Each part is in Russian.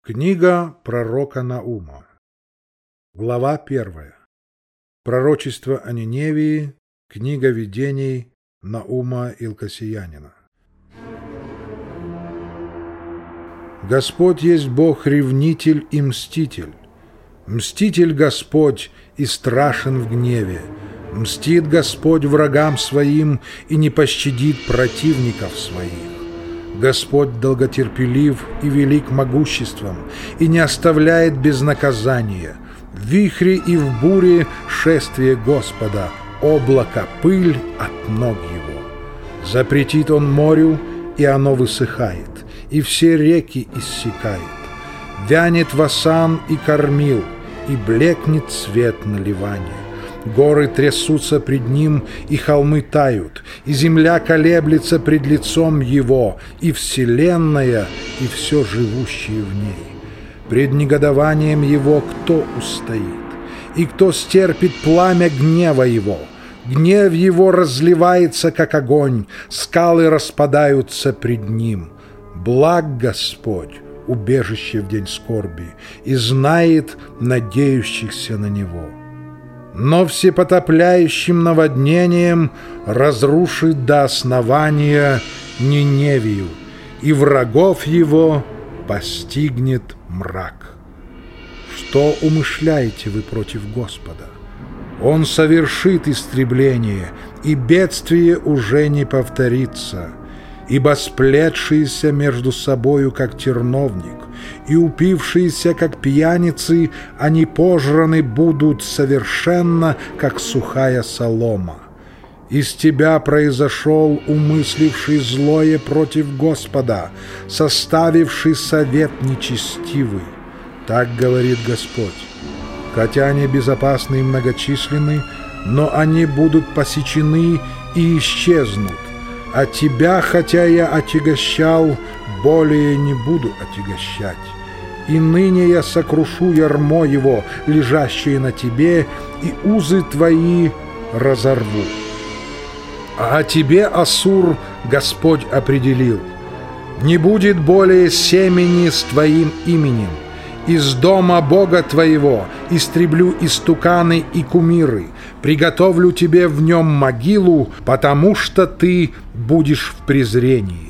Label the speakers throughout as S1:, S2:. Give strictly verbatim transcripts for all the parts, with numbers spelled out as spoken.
S1: Книга пророка Наума. Глава первая. Пророчество о Ниневии. Книга видений Наума Илкасиянина. Господь есть Бог-ревнитель и мститель. Мститель Господь и страшен в гневе. Мстит Господь врагам своим и не пощадит противников своих. Господь долготерпелив и велик могуществом, и не оставляет без наказания. В вихре и в буре шествие Господа, облако, пыль от ног Его. Запретит Он морю, и оно высыхает, и все реки иссякает. Вянет Васан и Кормил, и блекнет цвет на Ливане. Горы трясутся пред Ним, и холмы тают, и земля колеблется пред лицом Его, и вселенная, и все живущее в ней. Пред негодованием Его кто устоит? И кто стерпит пламя гнева Его? Гнев Его разливается, как огонь, скалы распадаются пред Ним. Благ Господь, убежище в день скорби, и знает надеющихся на Него. Но всепотопляющим наводнением разрушит до основания Ниневию, и врагов его постигнет мрак. Что умышляете вы против Господа? Он совершит истребление, и бедствие уже не повторится, ибо сплетшиеся между собою, как терновник, и упившиеся, как пьяницы, они пожраны будут совершенно, как сухая солома. Из тебя произошел умысливший злое против Господа, составивший совет нечестивый. Так говорит Господь. Хотя они безопасны и многочисленны, но они будут посечены и исчезнут. А тебя, хотя я отягощал, более не буду отягощать. И ныне я сокрушу ярмо его, лежащее на тебе, и узы твои разорву. А о тебе, Ассур, Господь определил: не будет более семени с твоим именем. Из дома Бога твоего истреблю истуканы и кумиры, приготовлю тебе в нем могилу, потому что ты будешь в презрении.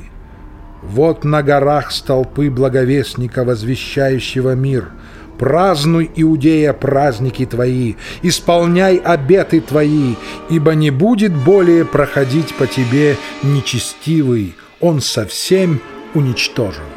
S1: Вот на горах столпы благовестника, возвещающего мир. Празднуй, Иудея, праздники твои, исполняй обеты твои, ибо не будет более проходить по тебе нечестивый, он совсем уничтожен.